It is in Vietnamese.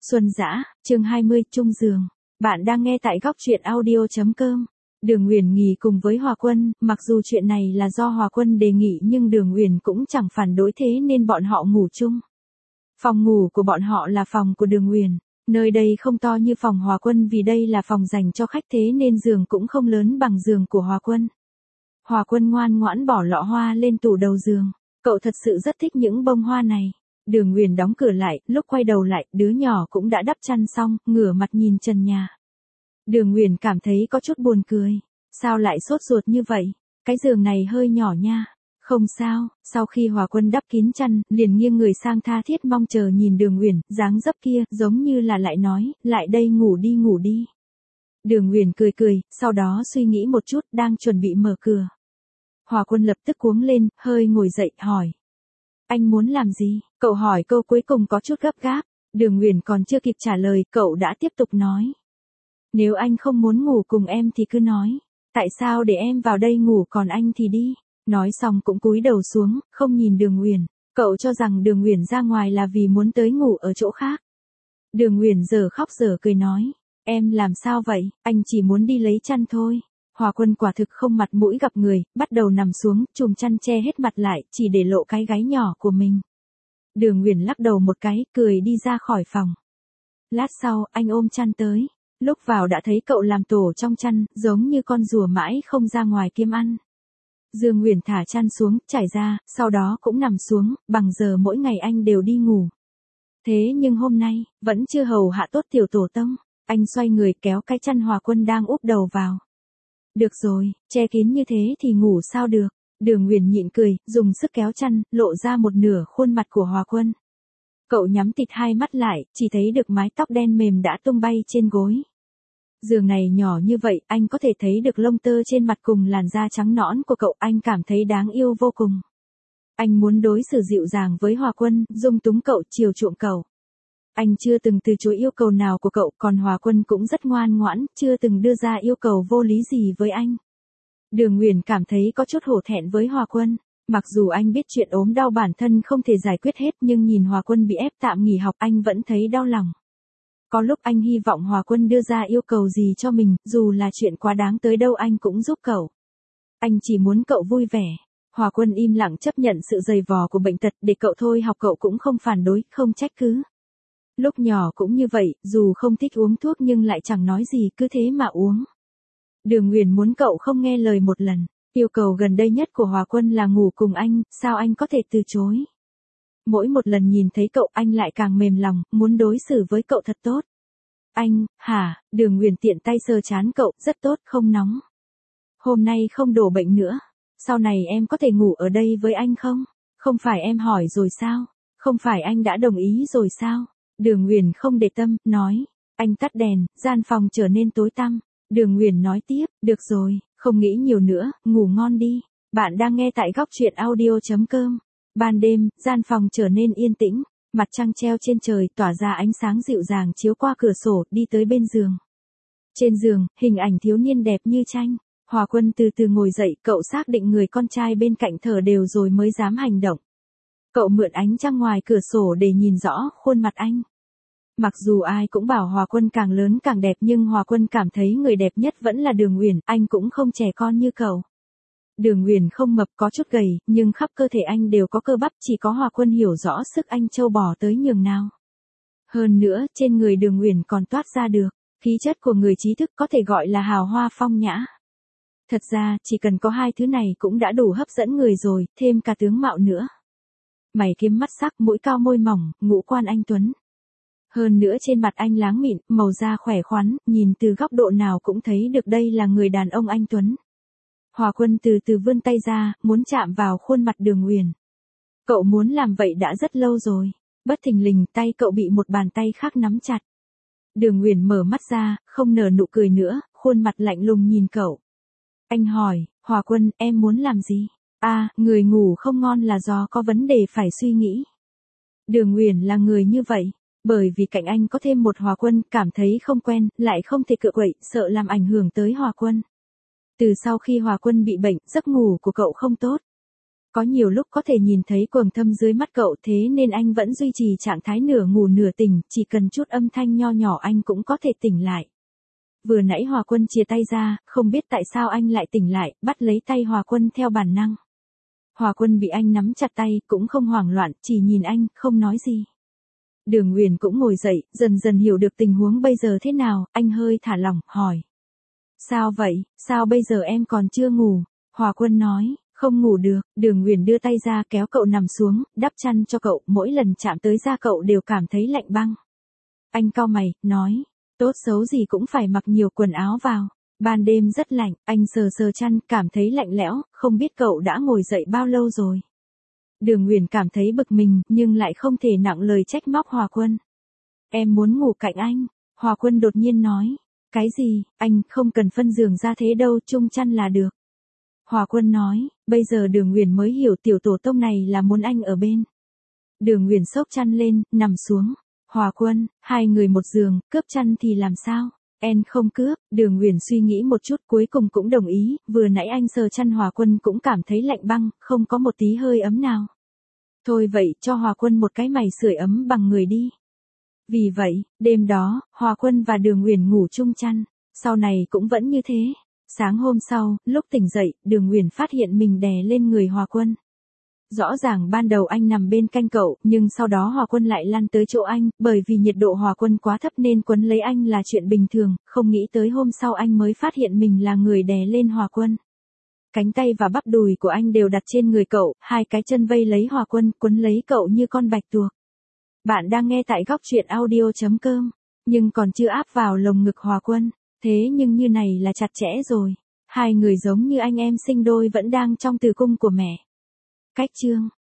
Xuân Dã, chương 20, chung giường. Bạn đang nghe tại góc truyện audio.com. Đường Uyển nghỉ cùng với Hòa Quân, mặc dù chuyện này là do Hòa Quân đề nghị nhưng Đường Uyển cũng chẳng phản đối, thế nên bọn họ ngủ chung. Phòng ngủ của bọn họ là phòng của Đường Uyển. Nơi đây không to như phòng Hòa Quân vì đây là phòng dành cho khách, thế nên giường cũng không lớn bằng giường của Hòa Quân. Hòa Quân ngoan ngoãn bỏ lọ hoa lên tủ đầu giường. Cậu thật sự rất thích những bông hoa này. Đường Uyển đóng cửa lại, lúc quay đầu lại, đứa nhỏ cũng đã đắp chăn xong, ngửa mặt nhìn trần nhà. Đường Uyển cảm thấy có chút buồn cười. Sao lại sốt ruột như vậy? Cái giường này hơi nhỏ nha. Không sao, sau khi Hòa Quân đắp kín chăn, liền nghiêng người sang tha thiết mong chờ nhìn Đường Uyển, dáng dấp kia, giống như là lại nói, lại đây ngủ đi ngủ đi. Đường Uyển cười cười, sau đó suy nghĩ một chút, đang chuẩn bị mở cửa. Hòa Quân lập tức cuống lên, hơi ngồi dậy, hỏi. Anh muốn làm gì? Cậu hỏi câu cuối cùng có chút gấp gáp. Đường Uyển còn chưa kịp trả lời, cậu đã tiếp tục nói. Nếu anh không muốn ngủ cùng em thì cứ nói. Tại sao để em vào đây ngủ còn anh thì đi? Nói xong cũng cúi đầu xuống, không nhìn Đường Uyển. Cậu cho rằng Đường Uyển ra ngoài là vì muốn tới ngủ ở chỗ khác. Đường Uyển giờ khóc giờ cười nói. Em làm sao vậy? Anh chỉ muốn đi lấy chăn thôi. Hòa Quân quả thực không mặt mũi gặp người, bắt đầu nằm xuống, chùm chăn che hết mặt lại, chỉ để lộ cái gáy nhỏ của mình. Đường Uyển lắc đầu một cái, cười đi ra khỏi phòng. Lát sau, anh ôm chăn tới. Lúc vào đã thấy cậu làm tổ trong chăn, giống như con rùa mãi không ra ngoài kiếm ăn. Dương Uyển thả chăn xuống, trải ra, sau đó cũng nằm xuống, bằng giờ mỗi ngày anh đều đi ngủ. Thế nhưng hôm nay, vẫn chưa hầu hạ tốt tiểu tổ tông. Anh xoay người kéo cái chăn Hòa Quân đang úp đầu vào. Được rồi, che kín như thế thì ngủ sao được. Đường Uyển nhịn cười, dùng sức kéo chăn, lộ ra một nửa khuôn mặt của Hòa Quân. Cậu nhắm tịt hai mắt lại, chỉ thấy được mái tóc đen mềm đã tung bay trên gối. Giường này nhỏ như vậy, anh có thể thấy được lông tơ trên mặt cùng làn da trắng nõn của cậu, anh cảm thấy đáng yêu vô cùng. Anh muốn đối xử dịu dàng với Hòa Quân, dung túng cậu, chiều chuộng cậu. Anh chưa từng từ chối yêu cầu nào của cậu, còn Hòa Quân cũng rất ngoan ngoãn, chưa từng đưa ra yêu cầu vô lý gì với anh. Đường Uyển cảm thấy có chút hổ thẹn với Hòa Quân. Mặc dù anh biết chuyện ốm đau bản thân không thể giải quyết hết nhưng nhìn Hòa Quân bị ép tạm nghỉ học anh vẫn thấy đau lòng. Có lúc anh hy vọng Hòa Quân đưa ra yêu cầu gì cho mình, dù là chuyện quá đáng tới đâu anh cũng giúp cậu. Anh chỉ muốn cậu vui vẻ. Hòa Quân im lặng chấp nhận sự dày vò của bệnh tật, để cậu thôi học cậu cũng không phản đối, không trách cứ. Lúc nhỏ cũng như vậy, dù không thích uống thuốc nhưng lại chẳng nói gì, cứ thế mà uống. Đường Uyển muốn cậu không nghe lời một lần. Yêu cầu gần đây nhất của Hòa Quân là ngủ cùng anh, sao anh có thể từ chối? Mỗi một lần nhìn thấy cậu anh lại càng mềm lòng, muốn đối xử với cậu thật tốt. Anh, hả? Đường Uyển tiện tay sờ trán cậu, rất tốt, không nóng. Hôm nay không đổ bệnh nữa. Sau này em có thể ngủ ở đây với anh không? Không phải em hỏi rồi sao? Không phải anh đã đồng ý rồi sao? Đường Uyển không để tâm, nói. Anh tắt đèn, gian phòng trở nên tối tăm. Đường Uyển nói tiếp, được rồi, không nghĩ nhiều nữa, ngủ ngon đi. Bạn đang nghe tại góc truyện audio.com. Ban đêm, gian phòng trở nên yên tĩnh. Mặt trăng treo trên trời tỏa ra ánh sáng dịu dàng chiếu qua cửa sổ, đi tới bên giường. Trên giường, hình ảnh thiếu niên đẹp như tranh. Hòa Quân từ từ ngồi dậy, cậu xác định người con trai bên cạnh thở đều rồi mới dám hành động. Cậu mượn ánh trăng ngoài cửa sổ để nhìn rõ khuôn mặt anh. Mặc dù ai cũng bảo Hòa Quân càng lớn càng đẹp nhưng Hòa Quân cảm thấy người đẹp nhất vẫn là Đường Uyển, anh cũng không trẻ con như cậu. Đường Uyển không mập, có chút gầy, nhưng khắp cơ thể anh đều có cơ bắp, chỉ có Hòa Quân hiểu rõ sức anh trâu bò tới nhường nào. Hơn nữa, trên người Đường Uyển còn toát ra được khí chất của người trí thức, có thể gọi là hào hoa phong nhã. Thật ra, chỉ cần có hai thứ này cũng đã đủ hấp dẫn người rồi, thêm cả tướng mạo nữa. Mày kiếm mắt sắc, mũi cao môi mỏng, ngũ quan anh tuấn. Hơn nữa trên mặt anh láng mịn, màu da khỏe khoắn, nhìn từ góc độ nào cũng thấy được đây là người đàn ông anh tuấn. Hòa Quân từ từ vươn tay ra, muốn chạm vào khuôn mặt Đường Uyển. Cậu muốn làm vậy đã rất lâu rồi. Bất thình lình tay cậu bị một bàn tay khác nắm chặt. Đường Uyển mở mắt ra, không nở nụ cười nữa, khuôn mặt lạnh lùng nhìn cậu. Anh hỏi, Hòa Quân, em muốn làm gì? À, người ngủ không ngon là do có vấn đề phải suy nghĩ. Đường Uyển là người như vậy. Bởi vì cạnh anh có thêm một Hòa Quân, cảm thấy không quen, lại không thể cựa quậy, sợ làm ảnh hưởng tới Hòa Quân. Từ sau khi Hòa Quân bị bệnh, giấc ngủ của cậu không tốt. Có nhiều lúc có thể nhìn thấy quầng thâm dưới mắt cậu, thế nên anh vẫn duy trì trạng thái nửa ngủ nửa tỉnh, chỉ cần chút âm thanh nho nhỏ anh cũng có thể tỉnh lại. Vừa nãy Hòa Quân chia tay ra, không biết tại sao anh lại tỉnh lại, bắt lấy tay Hòa Quân theo bản năng. Hòa Quân bị anh nắm chặt tay, cũng không hoảng loạn, chỉ nhìn anh, không nói gì. Đường Nguyền cũng ngồi dậy, dần dần hiểu được tình huống bây giờ thế nào, anh hơi thả lỏng, hỏi. Sao vậy, sao bây giờ em còn chưa ngủ? Hòa Quân nói, không ngủ được. Đường Nguyền đưa tay ra kéo cậu nằm xuống, đắp chăn cho cậu, mỗi lần chạm tới da cậu đều cảm thấy lạnh băng. Anh cau mày, nói, tốt xấu gì cũng phải mặc nhiều quần áo vào. Ban đêm rất lạnh, anh sờ sờ chăn, cảm thấy lạnh lẽo, không biết cậu đã ngồi dậy bao lâu rồi. Đường Nguyền cảm thấy bực mình, nhưng lại không thể nặng lời trách móc Hòa Quân. Em muốn ngủ cạnh anh. Hòa Quân đột nhiên nói. Cái gì, anh không cần phân giường ra thế đâu, chung chăn là được. Hòa Quân nói, bây giờ Đường Nguyền mới hiểu tiểu tổ tông này là muốn anh ở bên. Đường Nguyền xốc chăn lên, nằm xuống. Hòa Quân, hai người một giường, cướp chăn thì làm sao? Em không cướp. Đường Nguyền suy nghĩ một chút cuối cùng cũng đồng ý, vừa nãy anh sờ chăn Hòa Quân cũng cảm thấy lạnh băng, không có một tí hơi ấm nào. Thôi vậy, cho Hòa Quân một cái mày sưởi ấm bằng người đi. Vì vậy, đêm đó, Hòa Quân và Đường Nguyền ngủ chung chăn, sau này cũng vẫn như thế. Sáng hôm sau, lúc tỉnh dậy, Đường Nguyền phát hiện mình đè lên người Hòa Quân. Rõ ràng ban đầu anh nằm bên cạnh cậu, nhưng sau đó Hòa Quân lại lăn tới chỗ anh, bởi vì nhiệt độ Hòa Quân quá thấp nên quấn lấy anh là chuyện bình thường, không nghĩ tới hôm sau anh mới phát hiện mình là người đè lên Hòa Quân. Cánh tay và bắp đùi của anh đều đặt trên người cậu, hai cái chân vây lấy Hòa Quân, quấn lấy cậu như con bạch tuộc. Bạn đang nghe tại góc truyện audio.com, nhưng còn chưa áp vào lồng ngực Hòa Quân, thế nhưng như này là chặt chẽ rồi. Hai người giống như anh em sinh đôi vẫn đang trong tử cung của mẹ. Cách chương